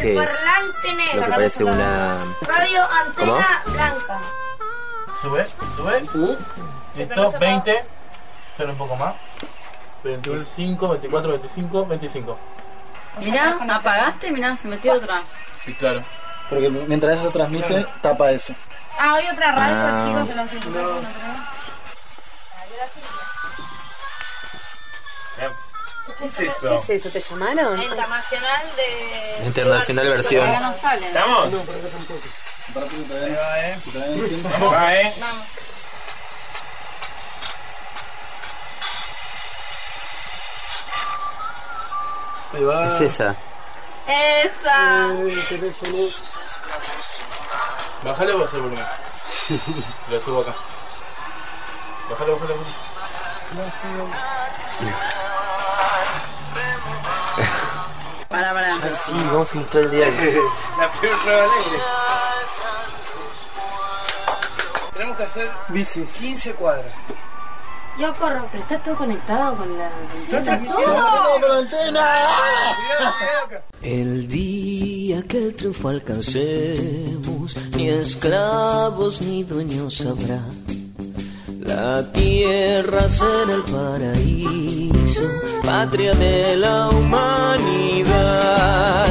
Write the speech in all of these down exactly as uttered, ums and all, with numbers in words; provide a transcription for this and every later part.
¿Qué es? Parlante negro. Lo que parece una... Radio antena ¿Cómo? blanca. Sube, sube. Uh. Listo, veinte. Solo un poco más. veinticinco, veinticuatro, veinticinco, veinticinco. Mirá, apagaste, mirá, se metió otra. Sí, claro. Porque mientras eso transmite, tapa eso. Ah, hay otra radio, Ah. chicos, en los ciento seis punto tres. ¿Qué es eso? ¿Qué es eso? ¿Te llamaron? Internacional de... Internacional versión. Acá no sale. ¿Estamos? No, por acá tampoco. Aparte que todavía, Ahí va, eh. que todavía no siento. Vamos. Va, eh. Vamos. Ahí va. Es esa. ¡Esa! Eh, teléfono. Bájale vos el volumen. Lo subo acá. Bájale, bájale, bájale. Pará, pará. Ah, sí, vamos a mostrar el diario. La peor prueba alegre. Tenemos que hacer Bicis. quince cuadras. Yo corro, pero está todo conectado con la... Está ¡No, con la antena! El día que el triunfo alcancemos, ni esclavos ni dueños habrá. La tierra será el paraíso, patria de la humanidad.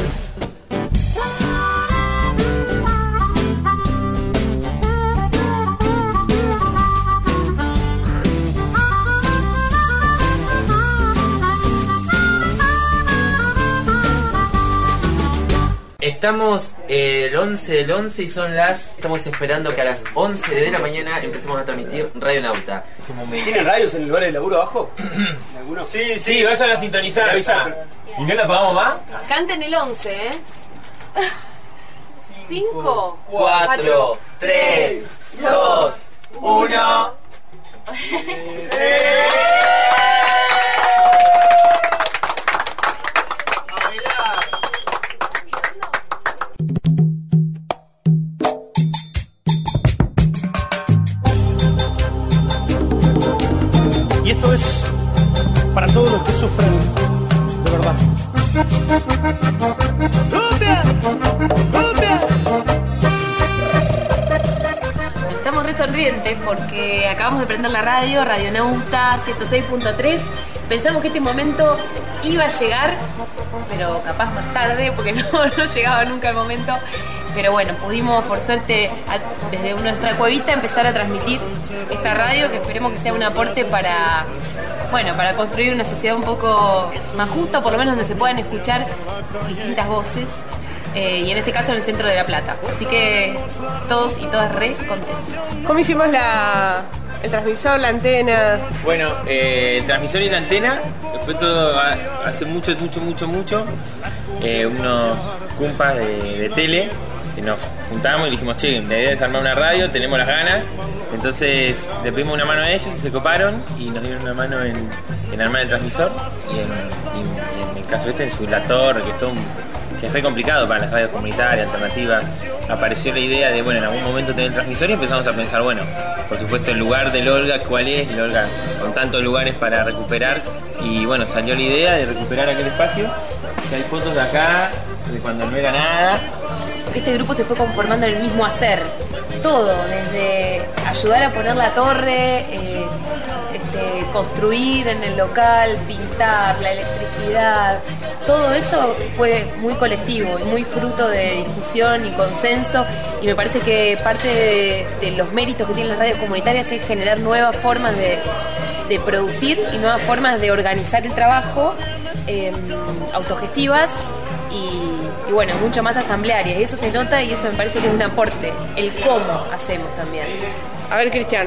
Estamos eh, el once del once y son las... Estamos esperando que a las once de la mañana empecemos a transmitir Radio Nauta. ¿Tiene radios en el lugar de laburo abajo? ¿Alguno? Sí, sí, vayan a sintonizar, avisar. ¿Y no la pagamos más? Canten el once, ¿eh? Cinco, cuatro, tres, dos, uno. Y esto es para todos los que sufren de verdad. ¡Cumbia! ¡Cumbia! Estamos re sonrientes porque acabamos de prender la radio, Radio Nauta ciento seis punto tres. Pensamos que este momento iba a llegar, pero capaz más tarde, porque no, no llegaba nunca el momento. Pero bueno, pudimos por suerte a, desde nuestra cuevita empezar a transmitir esta radio, que esperemos que sea un aporte para, bueno, para construir una sociedad un poco más justa, por lo menos donde se puedan escuchar distintas voces. Eh, y en este caso en el centro de La Plata. Así que todos y todas re contentos. ¿Cómo hicimos la, el transmisor, la antena? Bueno, eh, el transmisor y la antena fue todo a, hace mucho, mucho, mucho, mucho. Eh, unos cumpas de, de tele. Y nos juntamos y dijimos, che, la idea es armar una radio, tenemos las ganas. Entonces le pedimos una mano a ellos y se coparon y nos dieron una mano en, en armar el transmisor y en, y, y en el caso este en subir la torre, que es todo un, que es re complicado para las radios comunitarias, alternativas. Apareció la idea de, bueno, en algún momento tener el transmisor y empezamos a pensar, bueno, por supuesto el lugar del Olga, ¿cuál es? El Olga con tantos lugares para recuperar y bueno, salió la idea de recuperar aquel espacio. Que hay fotos de acá, de cuando no era nada. Este grupo se fue conformando en el mismo hacer, todo, desde ayudar a poner la torre, eh, este, construir en el local, pintar, la electricidad, todo eso fue muy colectivo y muy fruto de discusión y consenso, y me parece que parte de, de los méritos que tienen las radios comunitarias es generar nuevas formas de, de producir y nuevas formas de organizar el trabajo, eh, autogestivas y, y bueno, mucho más asamblearias, y eso se nota y eso me parece que es un aporte, el cómo hacemos también. A ver, Cristian.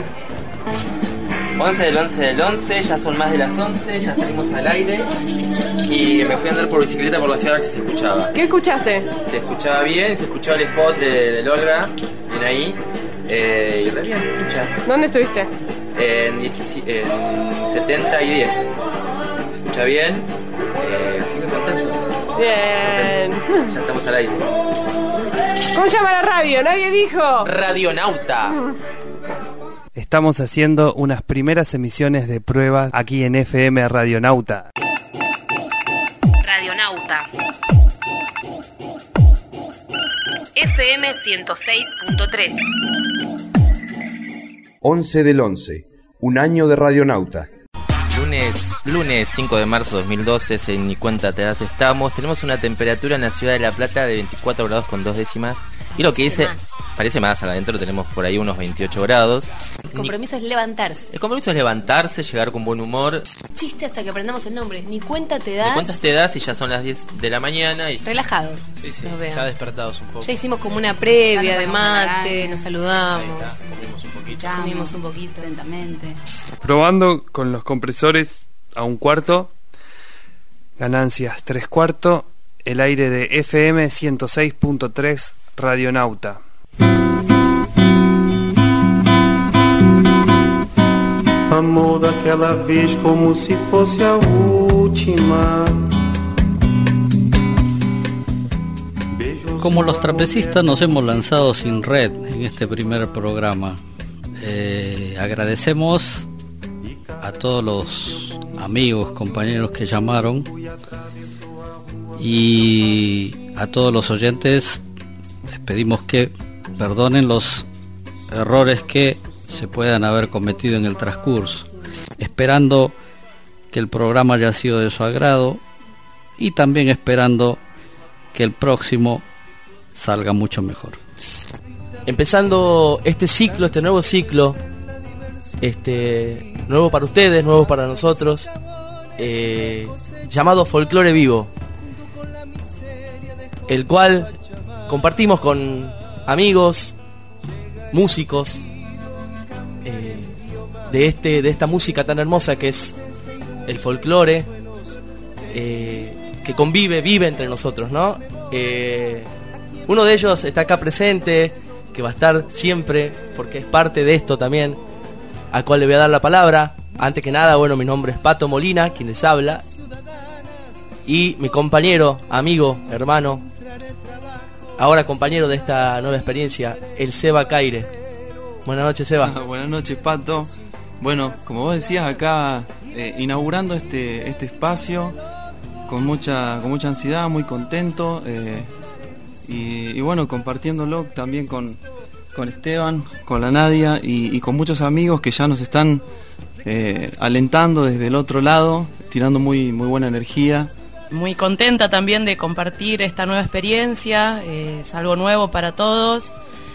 once del once del once, ya son más de las once, ya salimos al aire y me fui a andar por bicicleta por la ciudad a ver si se escuchaba. ¿Qué escuchaste? Se escuchaba bien, se escuchaba el spot de, de Olga, bien ahí, eh, y re bien se escucha. ¿Dónde estuviste? En, diecisiete, en setenta y diez. Se escucha bien, eh, así que contento. Bien. Ya estamos al aire. ¿Cómo se llama la radio? Nadie dijo. Radionauta. Estamos haciendo unas primeras emisiones de pruebas aquí en F M Radionauta. Radionauta. F M ciento seis punto tres. once del once, un año de Radionauta. Lunes, lunes cinco de marzo de dos mil doce, en Ni Cuenta Te Das estamos. Tenemos una temperatura en la ciudad de La Plata de veinticuatro grados con dos décimas. Y lo que dice, parece más, adentro tenemos por ahí unos veintiocho grados. El compromiso Ni, es levantarse. El compromiso es levantarse, llegar con buen humor. Chiste hasta que aprendamos el nombre. Ni cuenta te das. Ni cuenta te das y ya son las diez de la mañana. Y... relajados. Sí, sí, ya despertados un poco. Ya hicimos como una previa de mate, nos saludamos. Ahí está, comimos un poquito. Comimos un poquito. Lentamente. Probando con los compresores a un cuarto. Ganancias tres cuartos. El aire de F M ciento seis punto tres Radionauta. Amor daquela vez como si fosse a última. Como los trapecistas nos hemos lanzado sin red en este primer programa. Eh, agradecemos a todos los amigos, compañeros que llamaron y a todos los oyentes. Les pedimos que perdonen los errores que se puedan haber cometido en el transcurso, esperando que el programa haya sido de su agrado y también esperando que el próximo salga mucho mejor. Empezando este ciclo, este nuevo ciclo, este nuevo para ustedes, nuevo para nosotros, eh, llamado Folclore Vivo, el cual compartimos con amigos, músicos, eh, de este de esta música tan hermosa que es el folclore, eh, que convive, vive entre nosotros, ¿no? Eh, uno de ellos está acá presente, que va a estar siempre, porque es parte de esto también, al cual le voy a dar la palabra. Antes que nada, bueno, mi nombre es Pato Molina, quien les habla, y mi compañero, amigo, hermano, ahora compañero de esta nueva experiencia, el Seba Caire. Buenas noches, Seba. Ah, buenas noches, Pato. Bueno, como vos decías, acá eh, inaugurando este este espacio con mucha con mucha ansiedad, muy contento, eh, y, y bueno, compartiéndolo también con, con Esteban, con la Nadia y, y con muchos amigos que ya nos están eh, alentando desde el otro lado, tirando muy muy buena energía. Muy contenta también de compartir esta nueva experiencia, eh, es algo nuevo para todos,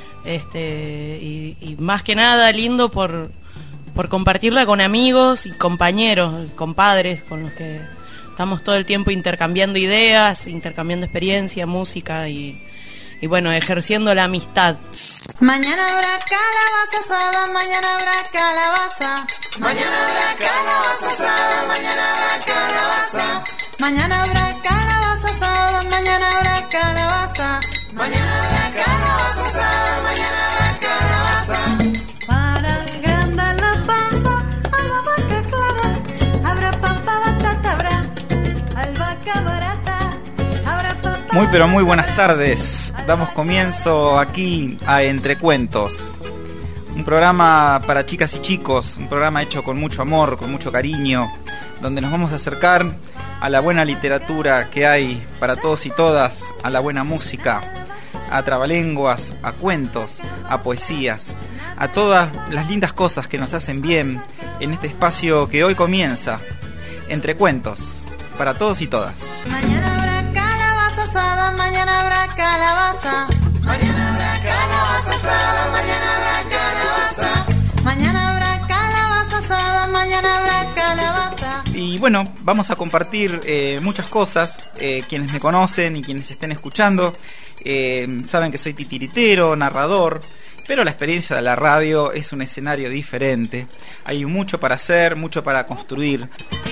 este, y, y más que nada lindo por, por compartirla con amigos y compañeros, compadres con los que estamos todo el tiempo intercambiando ideas, intercambiando experiencia, música y, y bueno, ejerciendo la amistad. Mañana habrá calabaza asada, mañana habrá calabaza. Mañana habrá calabaza asada, mañana habrá calabaza. Mañana habrá calabaza asada, mañana habrá calabaza. Mañana habrá calabaza asada, mañana habrá calabaza. Para agrandar la panza a la vaca clara, habrá papa, batata, habrá albahaca barata, habrá papa. Muy pero muy buenas tardes. Damos comienzo aquí a Entre Cuentos, un programa para chicas y chicos, un programa hecho con mucho amor, con mucho cariño, donde nos vamos a acercar a la buena literatura que hay para todos y todas, a la buena música, a trabalenguas, a cuentos, a poesías, a todas las lindas cosas que nos hacen bien en este espacio que hoy comienza, Entre Cuentos, para todos y todas. Mañana habrá calabaza asada, mañana habrá calabaza. Mañana habrá calabaza asada, mañana habrá calabaza. Mañana habrá calabaza asada, mañana habrá calabaza. Y bueno, vamos a compartir eh, muchas cosas. eh, Quienes me conocen y quienes estén escuchando eh, saben que soy titiritero, narrador, pero la experiencia de la radio es un escenario diferente. Hay mucho para hacer, mucho para construir.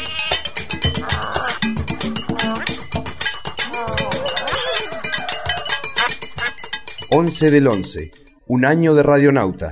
once del once, un año de Radionauta.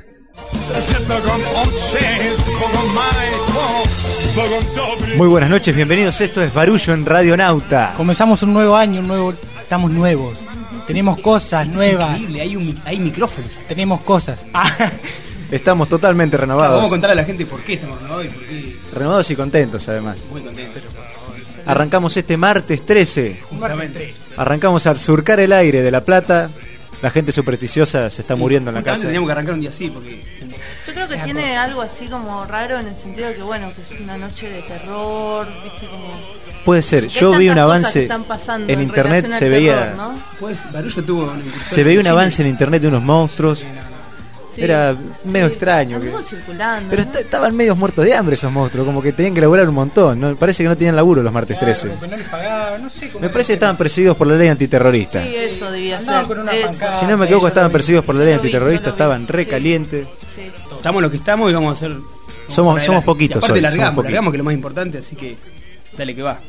Muy buenas noches, bienvenidos. Esto es Barullo en Radionauta. Comenzamos un nuevo año, un nuevo, estamos nuevos. Tenemos cosas Esto nuevas. Es increíble, hay, un, hay micrófonos. Tenemos cosas. Estamos totalmente renovados. Vamos a contar a la gente por qué estamos renovados y por qué. Renovados y contentos, además. Muy contentos. Arrancamos este martes trece. Martes trece. Arrancamos a surcar el aire de La Plata la gente supersticiosa se está muriendo en la casa. Teníamos que arrancar un día así porque... Yo creo que tiene algo así como raro en el sentido de que, bueno, que es una noche de terror, viste, como... Puede ser, yo vi un avance en, en internet, se veía... Terror, ¿no? Pues, Barullo tuvo una se veía un avance en internet de unos monstruos. Sí, Era sí, medio extraño. Que... circulando, Pero ¿no? est- estaban medios muertos de hambre esos monstruos, como que tenían que laburar un montón. ¿no? Parece que no tenían laburo los martes trece. Claro, no les pagaban, no sé cómo Me parece que estaban perseguidos por la ley antiterrorista. Sí, eso debía Andaban ser. con una eso. pancada. Si no me equivoco, estaban perseguidos por la ley Yo lo vi, antiterrorista, yo lo vi. estaban re Sí. calientes. Sí. Estamos lo que estamos y vamos a hacer... Somos, para somos adelante. poquitos Y aparte hoy, largamos, somos poquitos. largamos que es lo más importante, así que dale que va.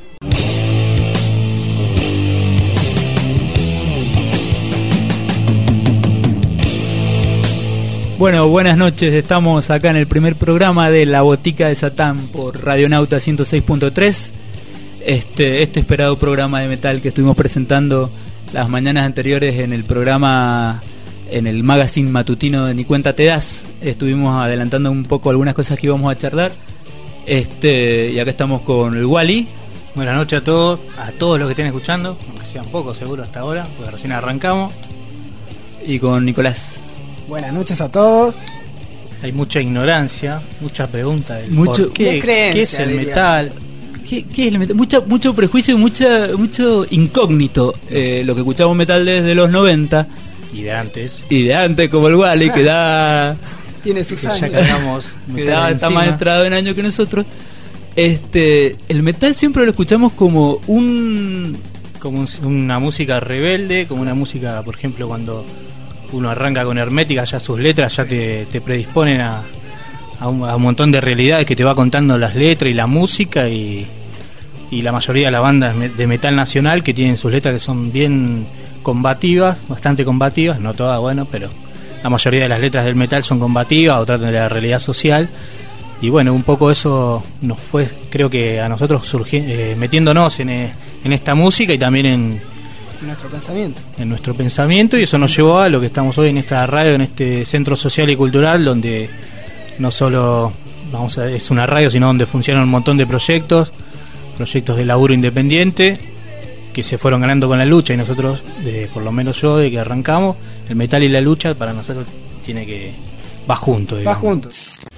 Bueno, buenas noches, estamos acá en el primer programa de La Botica de Satán por Radionauta ciento seis punto tres. Este, este esperado programa de metal que estuvimos presentando las mañanas anteriores en el programa, en el magazine matutino de Ni Cuenta Te Das. Estuvimos adelantando un poco algunas cosas que íbamos a charlar. Este, y acá estamos con el Wally. Buenas noches a todos, a todos los que estén escuchando, aunque sean pocos seguro hasta ahora, porque recién arrancamos. Y con Nicolás. Buenas noches a todos. Hay mucha ignorancia, mucha pregunta del Mucho- por qué, Descreencia, qué es el diría. metal. ¿Qué, qué es el metal? Mucha, mucho prejuicio y mucha, mucho incógnito. Eh, lo que escuchamos metal desde los noventa. Y de antes. Y de antes, como el Wally, que da. Tiene sus años. Ya cargamos que metal da, está encima. más entrado en años que nosotros. Este, el metal siempre lo escuchamos como un. Como un- una música rebelde, como una música, por ejemplo, cuando uno arranca con Hermética, ya sus letras ya te, te predisponen a, a, un, a un montón de realidades que te va contando las letras y la música, y, y la mayoría de las bandas me- de metal nacional que tienen sus letras que son bien combativas, bastante combativas, no todas, bueno, pero la mayoría de las letras del metal son combativas o tratan de la realidad social. Y bueno, un poco eso nos fue, creo que a nosotros surgi- eh, metiéndonos en, eh, en esta música y también en, Nuestro pensamiento. en nuestro pensamiento, y eso nos llevó a lo que estamos hoy en esta radio, en este centro social y cultural, donde no solo vamos a, es una radio, sino donde funcionan un montón de proyectos, proyectos de laburo independiente, que se fueron ganando con la lucha, y nosotros, de, por lo menos yo, de que arrancamos, el metal y la lucha para nosotros tiene que, va junto, Va digamos. juntos.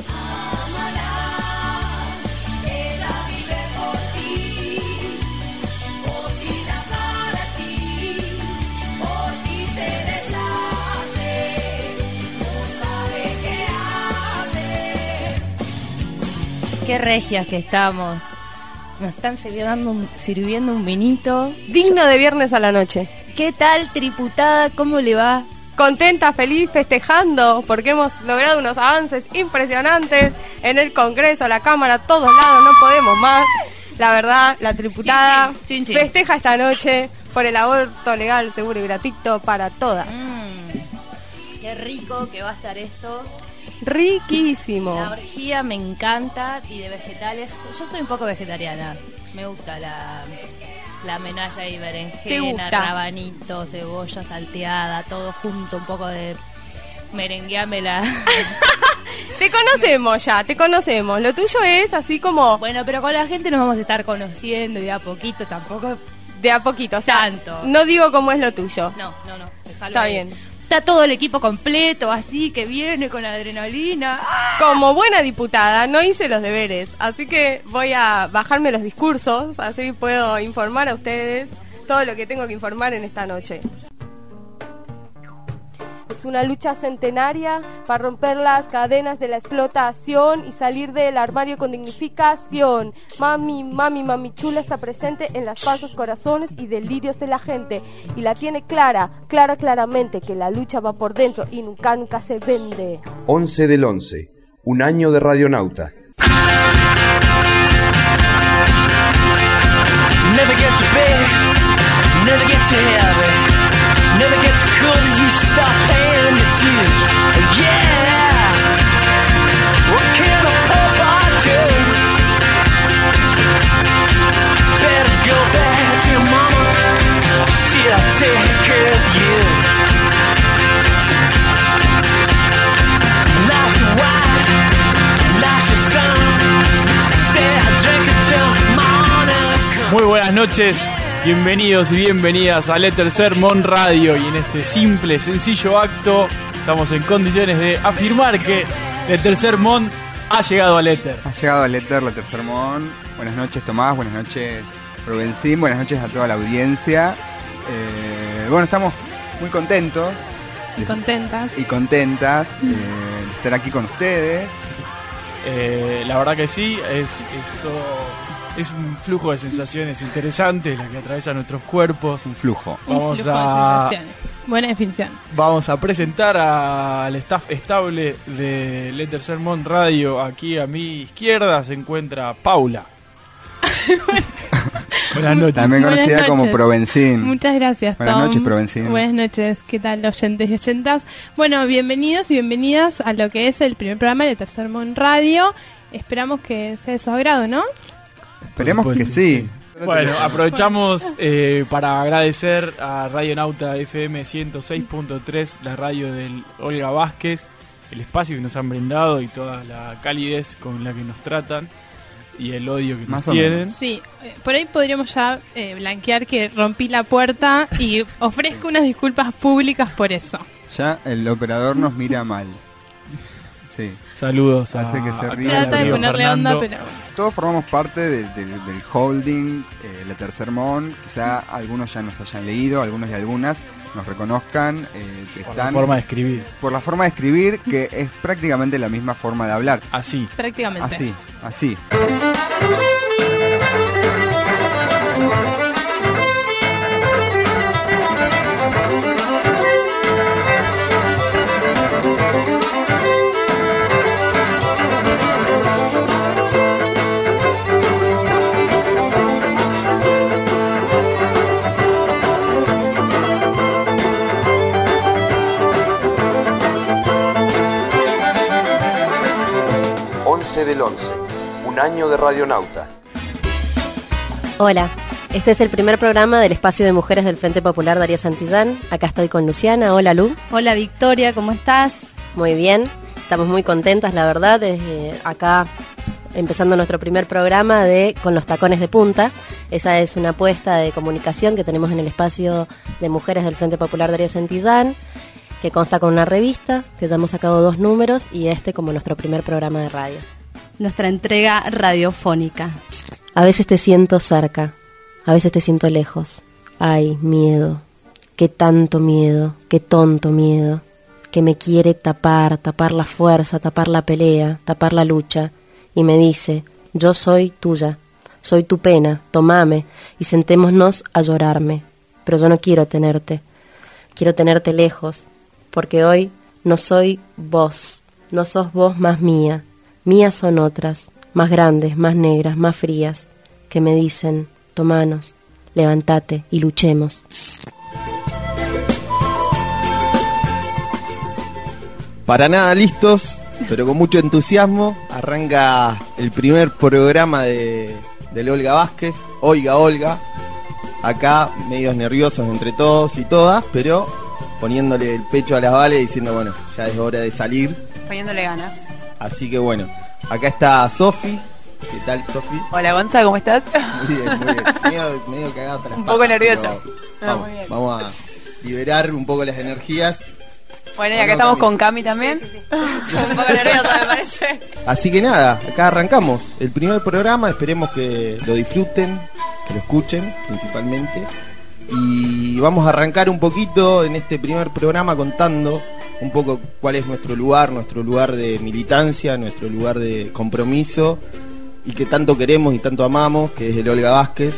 Qué regias que estamos. Nos están sirviendo un, sirviendo un vinito. Digno de viernes a la noche. ¿Qué tal, triputada? ¿Cómo le va? Contenta, feliz, festejando, porque hemos logrado unos avances impresionantes en el Congreso, la Cámara, todos lados, no podemos más. La verdad, la triputada Chin, chin, chin, chin. festeja esta noche por el aborto legal, seguro y gratuito para todas. Mm, qué rico que va a estar esto. Riquísimo. La orgía me encanta, y de vegetales. Yo soy un poco vegetariana. Me gusta la, la menalla y ¿Te berenjena, gusta? rabanito, cebolla salteada, todo junto, un poco de merengueámela. Te conocemos ya, te conocemos. Lo tuyo es así como... Bueno, pero con la gente nos vamos a estar conociendo y de a poquito, tampoco de a poquito, o sea, tanto. no digo cómo es lo tuyo. No, no, no. Déjalo Está ahí. bien. Está todo el equipo completo, así que viene con adrenalina. Como buena diputada, no hice los deberes, así que voy a bajarme los discursos, así puedo informar a ustedes todo lo que tengo que informar en esta noche. Es una lucha centenaria para romper las cadenas de la explotación y salir del armario con dignificación. Mami, mami, mami chula está presente en las falsos corazones y delirios de la gente, y la tiene clara, clara, claramente, que la lucha va por dentro y nunca, nunca se vende. once del once, un año de Radionauta. Never get to bed, never get to heaven, never get too cool as you stop paying the dues. Yeah, what can a poor boy do? Better go back to your mama, she'll take care of you. Lost your wife, lost your son, stay drinking till morning. Muy buenas noches, Bienvenidos y bienvenidas al Éter Sermón Radio, y en este simple, sencillo acto estamos en condiciones de afirmar que el Tercer Mon ha llegado al éter. Ha llegado al éter, el Tercer Mon. Buenas noches, Tomás, buenas noches, Provencín, buenas noches a toda la audiencia. Eh, bueno, estamos muy contentos. Y contentas. Y contentas eh, de estar aquí con ustedes. Eh, la verdad que sí, es, es todo... Es un flujo de sensaciones interesantes la que atraviesa nuestros cuerpos. Un flujo. Vamos un flujo a... de sensaciones. Buena definición. Vamos a presentar al staff estable de El Éter Sermón Radio. Aquí a mi izquierda se encuentra Paula. Buenas noches. También conocida Buenas como noches. Provencín. Muchas gracias, Tom. Buenas noches, Provencín. Buenas noches, ¿qué tal, oyentes y oyentas? Bueno, bienvenidos y bienvenidas a lo que es el primer programa de Tercer Mon Radio. Esperamos que sea de su agrado, ¿no? Esperemos que sí. Bueno, aprovechamos eh, para agradecer a Radio Nauta F M ciento seis punto tres, la radio del Olga Vázquez, el espacio que nos han brindado y toda la calidez con la que nos tratan y el odio que Más nos o tienen. menos. Sí, eh, por ahí podríamos ya eh, blanquear que rompí la puerta y ofrezco unas disculpas públicas por eso. Ya el operador nos mira mal. Sí. Saludos a, Hace que se a ríe. Trata de amigo ponerle Fernando. onda, pero... Todos formamos parte de- de- del holding, eh, el Tercer Mon. Quizá algunos ya nos hayan leído, algunos y algunas nos reconozcan. Eh, que Por la están, forma de escribir. Por la forma de escribir, que es prácticamente la misma forma de hablar. Así. Prácticamente. Así, así. once del once, un año de Radionauta. Hola, este es el primer programa del espacio de mujeres del Frente Popular Darío Santillán. Acá estoy con Luciana. Hola, Lu. Hola, Victoria, ¿cómo estás? Muy bien, estamos muy contentas, la verdad, desde acá empezando nuestro primer programa de Con los tacones de punta. Esa es una apuesta de comunicación que tenemos en el espacio de mujeres del Frente Popular Darío Santillán, que consta con una revista, que ya hemos sacado dos números, y este como nuestro primer programa de radio. Nuestra entrega radiofónica. A veces te siento cerca, a veces te siento lejos. Ay, miedo, qué tanto miedo, qué tonto miedo, que me quiere tapar, tapar la fuerza, tapar la pelea, tapar la lucha, y me dice, yo soy tuya, soy tu pena, tomame, y sentémonos a llorarme, pero yo no quiero tenerte, quiero tenerte lejos, porque hoy no soy vos, no sos vos más mía, mías son otras, más grandes, más negras, más frías, que me dicen, tomanos, levántate y luchemos. Para nada listos, pero con mucho entusiasmo, arranca el primer programa de, del Olga Vázquez, Oiga Olga, acá medios nerviosos entre todos y todas, pero poniéndole el pecho a las balas y diciendo, bueno, ya es hora de salir, Poniéndole ganas. así que bueno, acá está Sofi. ¿Qué tal, Sofi? Hola, Gonza, ¿cómo estás? Muy bien, muy bien, medio, medio cagado hasta las Un poco patas, nerviosa. pero No, Vamos, muy bien. vamos a liberar un poco las energías. Bueno, y acá estamos con Cami también. Un poco nerviosa, me parece. Así que nada, acá arrancamos el primer programa, esperemos que lo disfruten, que lo escuchen principalmente. Y vamos a arrancar un poquito en este primer programa contando un poco cuál es nuestro lugar, nuestro lugar de militancia, nuestro lugar de compromiso y que tanto queremos y tanto amamos, que es el Olga Vázquez.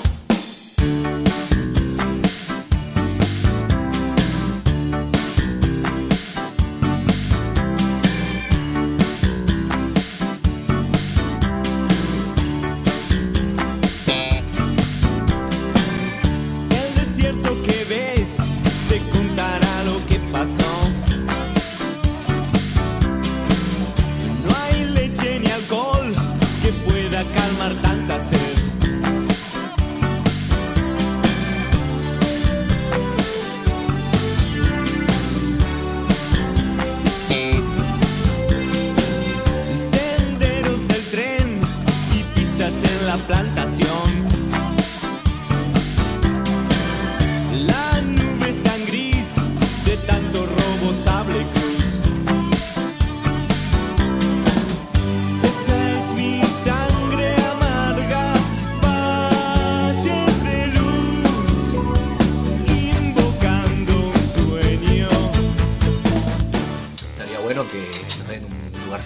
El desierto que ves te contará lo que pasó. No hay leche ni alcohol que pueda calmar tanta sed. Senderos del tren y pistas en la plantación.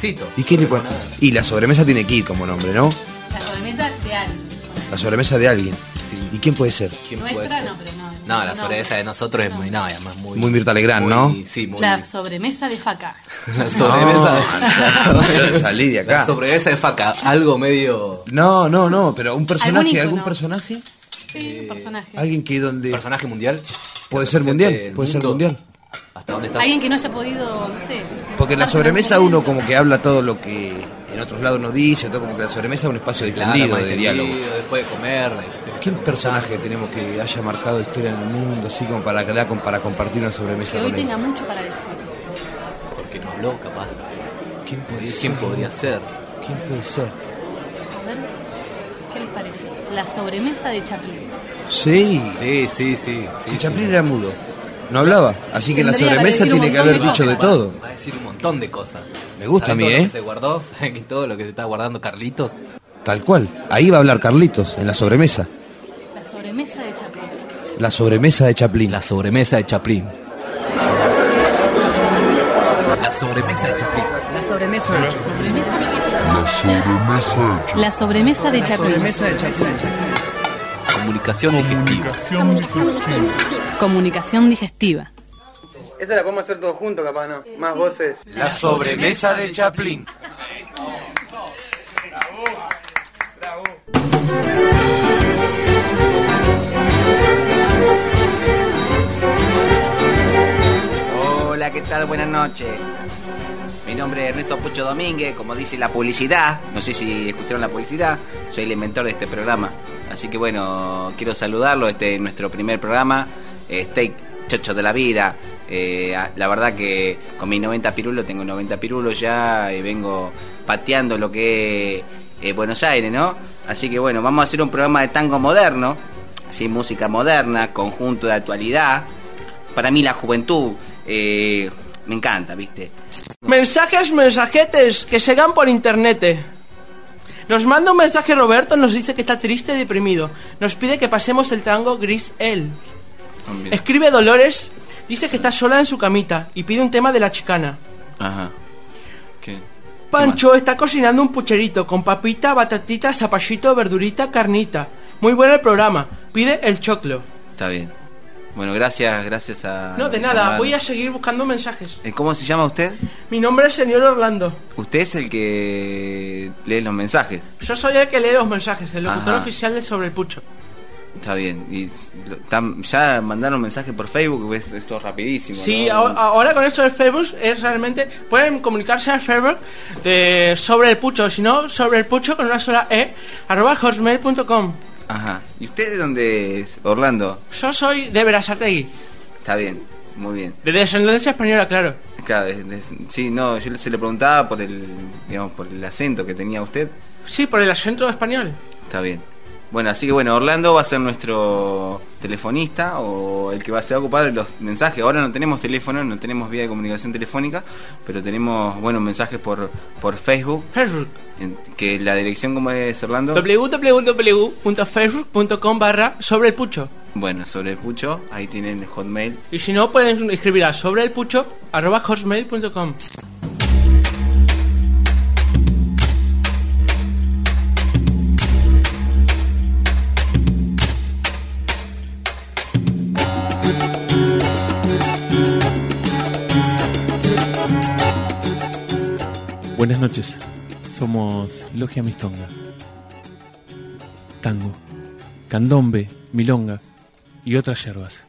exquisito. ¿Y qué le pon- Y la sobremesa tiene que ir como nombre, ¿no? La sobremesa de alguien. La sobremesa de alguien. ¿Y quién puede ser? ¿Quién Nuestra puede ser? no, pero no. No, la no, sobremesa de nosotros es muy, no, además muy... Muy Mirta Legrand, ¿no? muy- Sí, muy... La sobremesa de faca. La sobremesa No, de... no, salí de acá. La sobremesa de faca, algo medio... No, no, no, pero un personaje, Algún algún ícono. personaje, Sí, un personaje. alguien que donde ¿Personaje mundial? puede ser represente mundial, el puede ser mundo. mundial. ¿Hasta dónde está? Alguien que no haya podido, no sé. Porque en la expresarse en sobremesa algún uno momento. como que habla todo lo que en otros lados no dice, todo como que la sobremesa es un espacio Claro, distendido más de entendido, diálogo. después de comer... de- ¿Qué personaje tenemos que haya marcado historia en el mundo, así como para, que- para compartir una sobremesa Que hoy con él? tenga mucho para decir. Porque no habló, capaz. ¿Quién puede ¿Quién ser? podría ser? ¿Quién puede ser? A ver, ¿qué les parece? La sobremesa de Chaplin. Sí. Sí, sí, sí. Si Chaplin era mudo, no hablaba, así que en la Tendría que sobremesa decir un tiene que montón haber de dicho de Va- todo. Va a decir un montón de cosas. Me gusta a ¿Saben mí, todo lo ¿eh? que se guardó? ¿Saben que todo lo que se está guardando Carlitos? Tal cual. Ahí va a hablar Carlitos, en la sobremesa. La sobremesa de Chaplin. La sobremesa de Chaplin. La sobremesa de Chaplin. La sobremesa de Chaplin. La sobremesa. La sobremesa de Chaplin. sobremesa de Chaplin. Comunicación digestiva. Comunicación digestiva. Esa la podemos hacer todos juntos, capaz, ¿no? Más voces. La sobremesa de Chaplin. Hola, ¿qué tal? Buenas noches. Mi nombre es Ernesto Pucho Domínguez, como dice la publicidad. No sé si escucharon la publicidad. Soy el inventor de este programa. Así que bueno, quiero saludarlo. Este es nuestro primer programa. Eh, Steak Chocho de la Vida. Eh, la verdad que con mis noventa pirulos, tengo noventa pirulos ya y vengo pateando lo que es eh, Buenos Aires, ¿no? Así que bueno, vamos a hacer un programa de tango moderno. Así, música moderna, conjunto de actualidad. Para mí la juventud eh, me encanta, ¿viste? Mensajes, mensajetes que llegan por internet. Nos manda un mensaje Roberto, nos dice que está triste y deprimido. Nos pide que pasemos el tango Gris él. Escribe Dolores, dice que está sola en su camita y pide un tema de La Chicana. Ajá. ¿Qué? Pancho está cocinando un pucherito con papita, batatita, zapallito, verdurita, carnita. Muy bueno el programa. Pide el choclo. Está bien. Bueno, gracias, gracias a... No, de nada, voy a seguir buscando mensajes. Eh, ¿Cómo se llama usted? Mi nombre es señor Orlando. Usted es el que lee los mensajes. Yo soy el que lee los mensajes, el locutor Ajá. oficial de Sobre el Pucho. Está bien. ¿Y lo- tam- ya mandaron mensaje por Facebook? Es, esto es rapidísimo. Sí, ¿no? ahora, ahora con esto del Facebook es realmente... Pueden comunicarse al Facebook de Sobre el Pucho, si no, Sobre el Pucho con una sola E, arroba hotmail punto com. Ajá. ¿Y usted de dónde es? Orlando. Yo soy de Berazategui, Está bien, muy bien. de descendencia española, claro. Claro, de- de- sí, no, yo se le preguntaba por el, digamos, por el acento que tenía usted. Sí, por el acento español. Está bien. Bueno, así que bueno, Orlando va a ser nuestro telefonista o el que va a ser ocupado de los mensajes. Ahora no tenemos teléfono, no tenemos vía de comunicación telefónica, pero tenemos, bueno, mensajes por, por Facebook. Facebook. En- que la dirección, ¿cómo es, Orlando? w w w punto facebook punto com barra Sobre el Pucho. Bueno, sobre el pucho, ahí tienen el hotmail. Y si no, pueden escribir a Sobre el Pucho, arroba hotmail punto com. Buenas noches, somos Logia Mistonga. Tango, candombe, milonga y otras yerbas.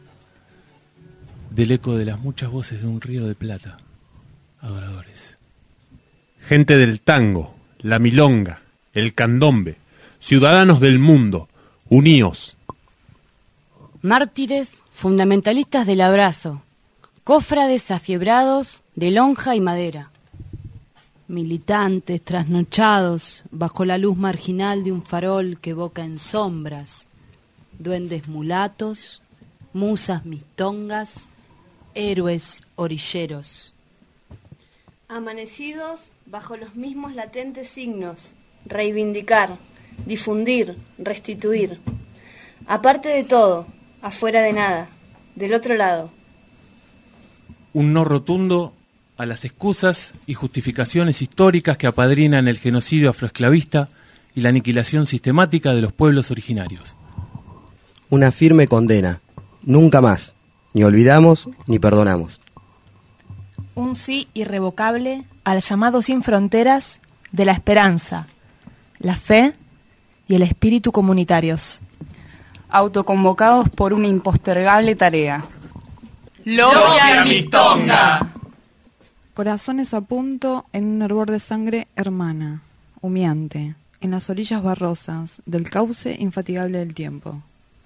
Del eco de las muchas voces de un río de plata, adoradores. Gente del tango, la milonga, el candombe, ciudadanos del mundo, uníos. Mártires, fundamentalistas del abrazo, cofrades afiebrados de lonja y madera. Militantes trasnochados bajo la luz marginal de un farol que evoca en sombras, duendes mulatos, musas mistongas, héroes orilleros. Amanecidos bajo los mismos latentes signos, reivindicar, difundir, restituir. Aparte de todo, afuera de nada, del otro lado. Un no rotundo a las excusas y justificaciones históricas que apadrinan el genocidio afroesclavista y la aniquilación sistemática de los pueblos originarios. Una firme condena. Nunca más. Ni olvidamos ni perdonamos. Un sí irrevocable al llamado sin fronteras de la esperanza, la fe y el espíritu comunitarios. Autoconvocados por una impostergable tarea. ¡Logia Mistonga! Corazones a punto en un hervor de sangre hermana, humeante, en las orillas barrosas del cauce infatigable del tiempo.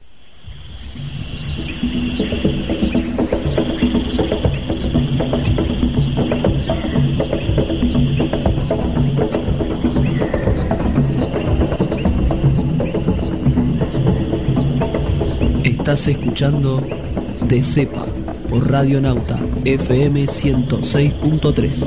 Estás escuchando De Cepa por Radio Nauta F M ciento seis punto tres.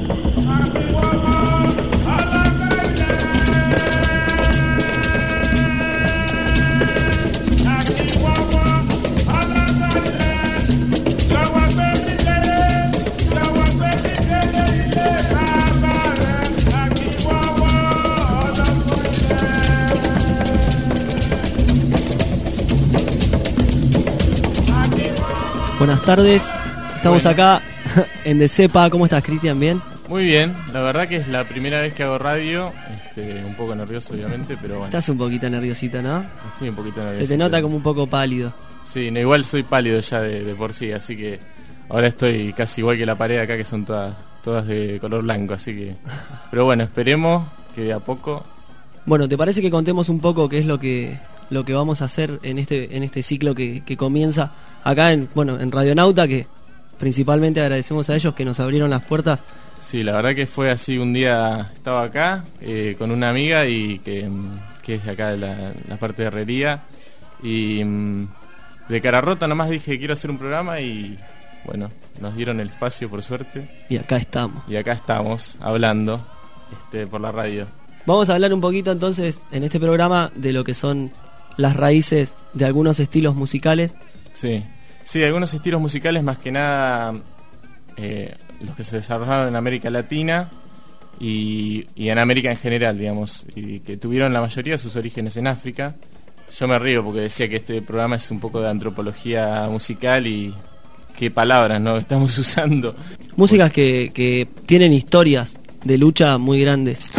Buenas tardes, estamos bueno. acá en De Cepa. ¿Cómo estás, Cristian? ¿Bien? Muy bien, la verdad que es la primera vez que hago radio, este, un poco nervioso obviamente, pero bueno. Estás un poquito nerviosito, ¿no? Estoy un poquito nervioso. Se te nota como un poco pálido. Sí, no, igual soy pálido ya de, de por sí, así que ahora estoy casi igual que la pared acá, que son todas, todas de color blanco, así que... Pero bueno, esperemos que de a poco... Bueno, ¿te parece que contemos un poco qué es lo que lo que vamos a hacer en este en este ciclo que, que comienza acá en bueno en Radionauta, que principalmente agradecemos a ellos que nos abrieron las puertas? Sí, la verdad que fue así, un día estaba acá eh, con una amiga y que, que es de acá de la, la parte de herrería, y de cara rota nomás dije quiero hacer un programa y bueno, nos dieron el espacio por suerte. Y acá estamos. Y acá estamos hablando este, por la radio. Vamos a hablar un poquito entonces en este programa de lo que son las raíces de algunos estilos musicales. Sí, sí, algunos estilos musicales más que nada eh, los que se desarrollaron en América Latina y, y en América en general, digamos, y que tuvieron la mayoría de sus orígenes en África. Yo me río porque decía que este programa es un poco de antropología musical y qué palabras, ¿no?, estamos usando. Músicas que, que tienen historias de lucha muy grandes.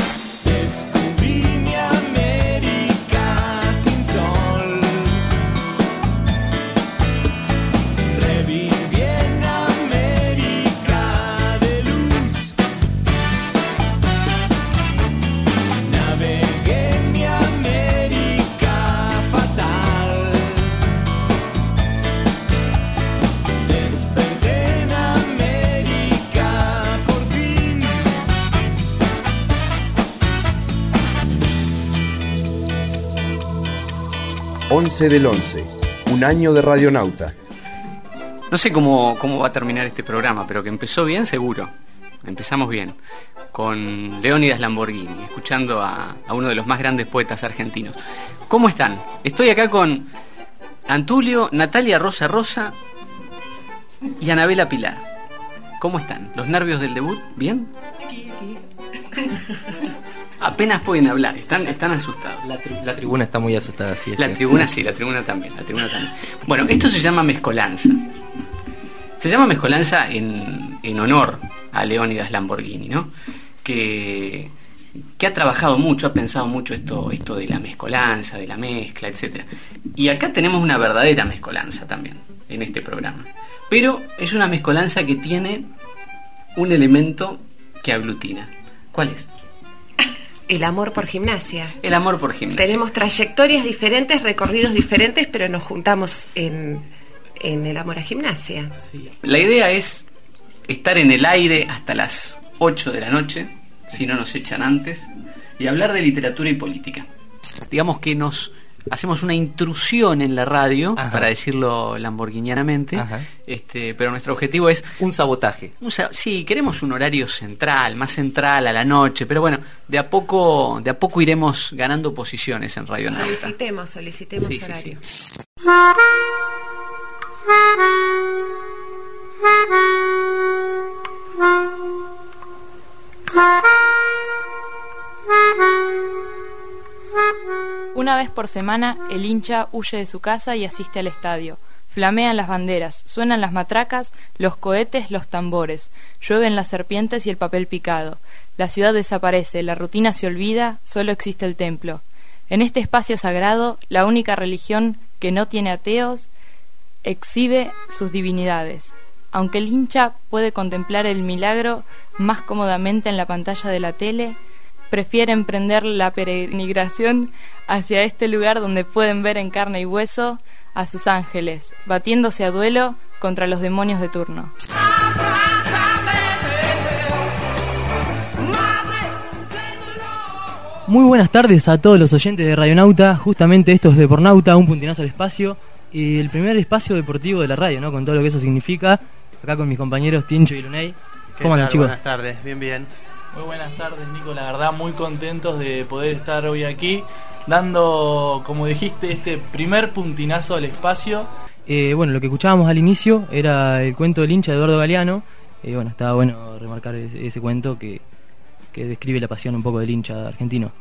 once del once, un año de Radionauta. No sé cómo, cómo va a terminar este programa, pero que empezó bien, seguro. Empezamos bien, con Leónidas Lamborghini, escuchando a, a uno de los más grandes poetas argentinos. ¿Cómo están? Estoy acá con Antulio, Natalia Rosa Rosa y Anabela Pilar. ¿Cómo están? ¿Los nervios del debut? ¿Bien? Aquí, aquí. Apenas pueden hablar, están, están asustados. La, tri- la tribuna está muy asustada, sí. La tribuna sí, la tribuna también, la tribuna también. Bueno, esto se llama mezcolanza. Se llama mezcolanza en, en honor a Leónidas Lamborghini, ¿no? Que, que ha trabajado mucho, ha pensado mucho esto, esto de la mezcolanza, de la mezcla, etcétera. Y acá tenemos una verdadera mezcolanza también, en este programa. Pero es una mezcolanza que tiene un elemento que aglutina. ¿Cuál es? El amor por gimnasia. El amor por gimnasia. Tenemos trayectorias diferentes, recorridos diferentes, pero nos juntamos en, en el amor a gimnasia. Sí. La idea es estar en el aire hasta las ocho de la noche, si no nos echan antes, y hablar de literatura y política. Digamos que nos hacemos una intrusión en la radio, ajá, para decirlo lamborghinianamente, este, pero nuestro objetivo es... Un sabotaje. Un, sí, queremos un horario central, más central a la noche, pero bueno, de a poco, de a poco iremos ganando posiciones en Radio Nauta. Solicitemos, solicitemos sí, horario. Sí, sí. Una vez por semana, el hincha huye de su casa y asiste al estadio. Flamean las banderas, suenan las matracas, los cohetes, los tambores, llueven las serpientes y el papel picado. La ciudad desaparece, la rutina se olvida, solo existe el templo. En este espacio sagrado, la única religión que no tiene ateos exhibe sus divinidades. Aunque el hincha puede contemplar el milagro más cómodamente en la pantalla de la tele, prefiere emprender la peregrinación hacia este lugar donde pueden ver en carne y hueso a sus ángeles, batiéndose a duelo contra los demonios de turno. Muy buenas tardes a todos los oyentes de Radionauta. Justamente esto es Depornauta, un puntinazo al espacio. Y el primer espacio deportivo de la radio, ¿no? Con todo lo que eso significa. Acá con mis compañeros Tincho y Luney. ¿Cómo andan, chicos? Buenas tardes, bien, bien. Muy buenas tardes, Nico. La verdad, muy contentos de poder estar hoy aquí, dando, como dijiste, este primer puntinazo al espacio. Eh, bueno, lo que escuchábamos al inicio era el cuento del hincha de Eduardo Galeano. Eh, bueno, estaba bueno remarcar ese, ese cuento que, que describe la pasión un poco del hincha argentino.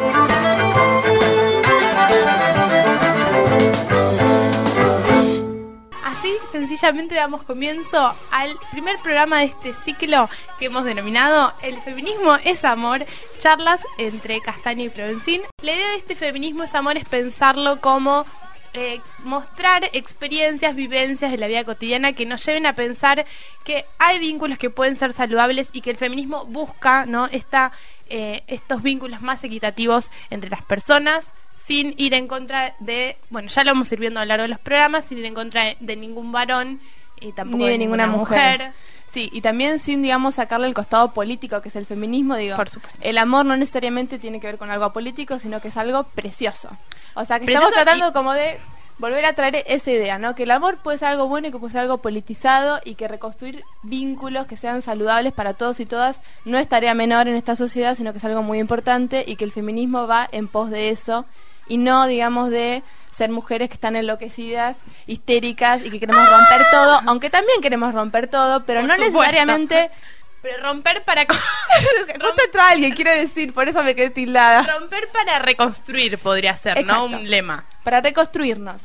Así sencillamente damos comienzo al primer programa de este ciclo que hemos denominado El feminismo es amor, charlas entre Castaña y Provenzín. La idea de este feminismo es amor es pensarlo como eh, mostrar experiencias, vivencias de la vida cotidiana que nos lleven a pensar que hay vínculos que pueden ser saludables y que el feminismo busca, ¿no? Esta, eh, estos vínculos más equitativos entre las personas, sin ir en contra de, bueno, ya lo vamos a ir viendo a lo largo de los programas, sin ir en contra de, de ningún varón y tampoco ni de, de ninguna, ninguna mujer. mujer. Sí, y también sin, digamos, sacarle el costado político, que es el feminismo, digo, Por supuesto. el amor no necesariamente tiene que ver con algo político, sino que es algo precioso. O sea, que Precioso estamos tratando y- como de volver a traer esa idea, ¿no? Que el amor puede ser algo bueno y que puede ser algo politizado y que reconstruir vínculos que sean saludables para todos y todas no es tarea menor en esta sociedad, sino que es algo muy importante y que el feminismo va en pos de eso y no, digamos, de ser mujeres que están enloquecidas, histéricas y que queremos romper todo, aunque también queremos romper todo, pero Por no supuesto. necesariamente... Pero romper para... Justo entró alguien, quiero decir, por eso me quedé tildada. Romper para reconstruir podría ser, Exacto. ¿no? Un lema. Para reconstruirnos.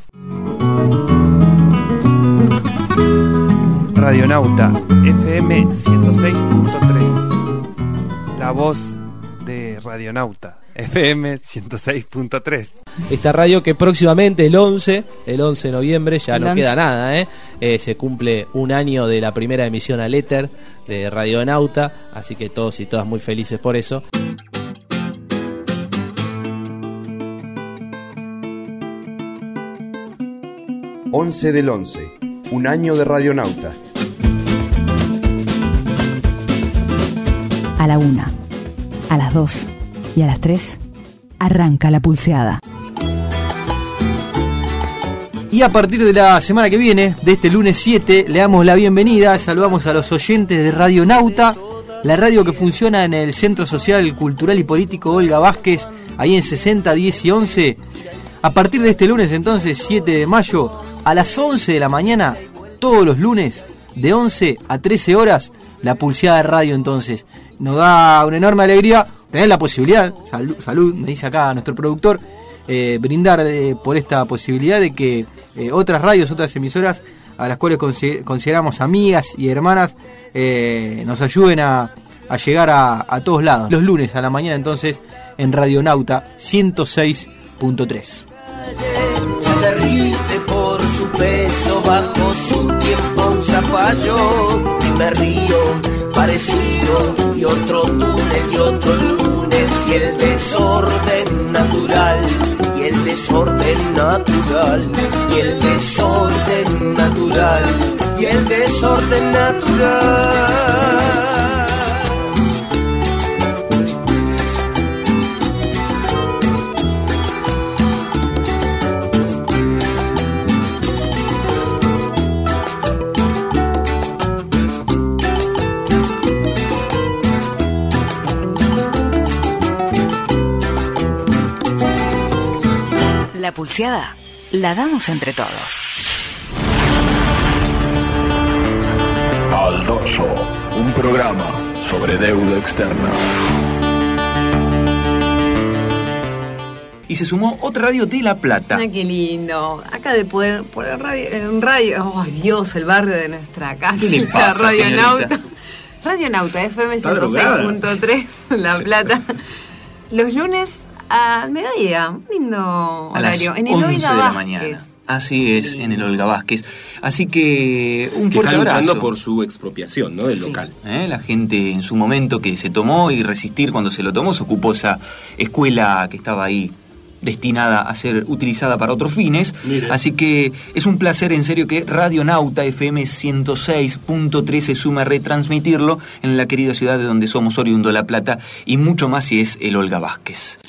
Radionauta F M ciento seis punto tres. La voz de Radionauta F M ciento seis punto tres. Esta radio que próximamente el once, el once de noviembre, ya El no once. queda nada, ¿eh? Eh, se cumple un año de la primera emisión al éter de Radionauta, así que todos y todas muy felices por eso. once del once, un año de Radionauta. A la una, a las dos y a las tres arranca la pulseada. Y a partir de la semana que viene, de este lunes siete, le damos la bienvenida, saludamos a los oyentes de Radionauta, la radio que funciona en el Centro Social, Cultural y Político Olga Vázquez, ahí en sesenta, diez y once. A partir de este lunes entonces, siete de mayo, a las once de la mañana, todos los lunes, de once a trece horas, la pulseada de radio entonces. Nos da una enorme alegría tener la posibilidad, salud, salud me dice acá nuestro productor, eh, brindar eh, por esta posibilidad de que eh, otras radios, otras emisoras a las cuales consi- consideramos amigas y hermanas eh, nos ayuden a, a llegar a, a todos lados. Los lunes a la mañana entonces en Radionauta ciento seis punto tres. Se derrite por su peso, bajo su tiempo un zapallo. Y me río, parecido, y otro túnel y otro lunes. Y el desorden natural, y el desorden natural, y el desorden natural, y el desorden natural. La pulseada la damos entre todos. Al dorso. un programa sobre deuda externa. Y se sumó otra radio de La Plata. Ah, qué lindo. Acá de poder, poder radio, en radio, oh Dios, el barrio de nuestra casa. ¿Qué le pasa, Radionauta. señorita? Radionauta, F M Está ciento seis punto tres, La Sí. Plata. Los lunes al mediodía, un lindo A las horario. En el once Olga de la Vázquez. mañana. Así es, en el Olga Vázquez. Así que un Que fuerte está luchando abrazo. por su expropiación, ¿no? Del local. ¿Eh? La gente en su momento que se tomó y resistir cuando se lo tomó, se ocupó esa escuela que estaba ahí destinada a ser utilizada para otros fines. Mire. Así que es un placer en serio que Radionauta F M ciento seis punto tres se sume a retransmitirlo en la querida ciudad de donde somos, oriundo La Plata, y mucho más si es el Olga Vázquez.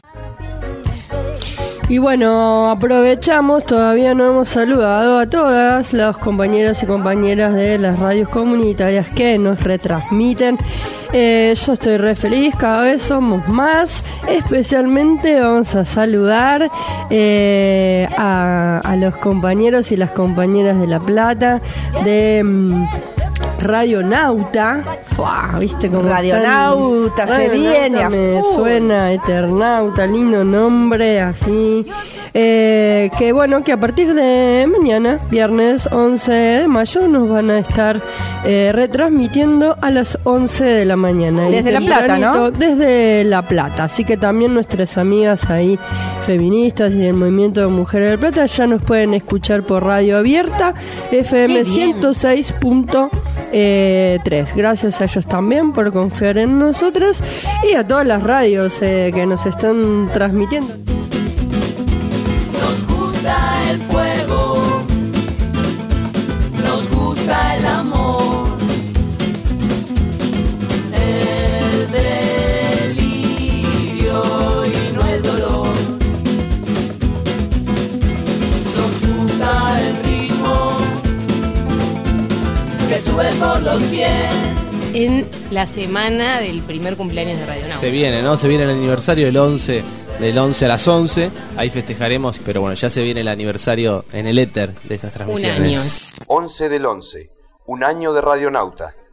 Y bueno, aprovechamos, todavía no hemos saludado a todas los compañeros y compañeras de las radios comunitarias que nos retransmiten. Eh, yo estoy re feliz, cada vez somos más. Especialmente vamos a saludar eh, a, a los compañeros y las compañeras de La Plata, de mm, Radionauta. Fua, ¿viste cómo Radionauta, están? se Radionauta viene a me full. suena Eternauta, lindo nombre, así. Eh, que bueno, que a partir de mañana, viernes once de mayo, nos van a estar eh, retransmitiendo a las once de la mañana. Y Desde La Plata, ¿no? Desde La Plata. Así que también nuestras amigas ahí feministas y del movimiento de Mujeres de Plata ya nos pueden escuchar por radio abierta F M ciento seis punto tres. Gracias a ellos también por confiar en nosotros y a todas las radios eh, que nos están transmitiendo. Nos gusta el fuego, nos gusta el amor, el delirio y no el dolor. Nos gusta el ritmo que sube por los pies. En la semana del primer cumpleaños de Radionauta. Se viene, ¿no? Se viene el aniversario del once, del once a las once. Ahí festejaremos, pero bueno, ya se viene el aniversario en el éter de estas transmisiones. Un año. once del once, un año de Radionauta.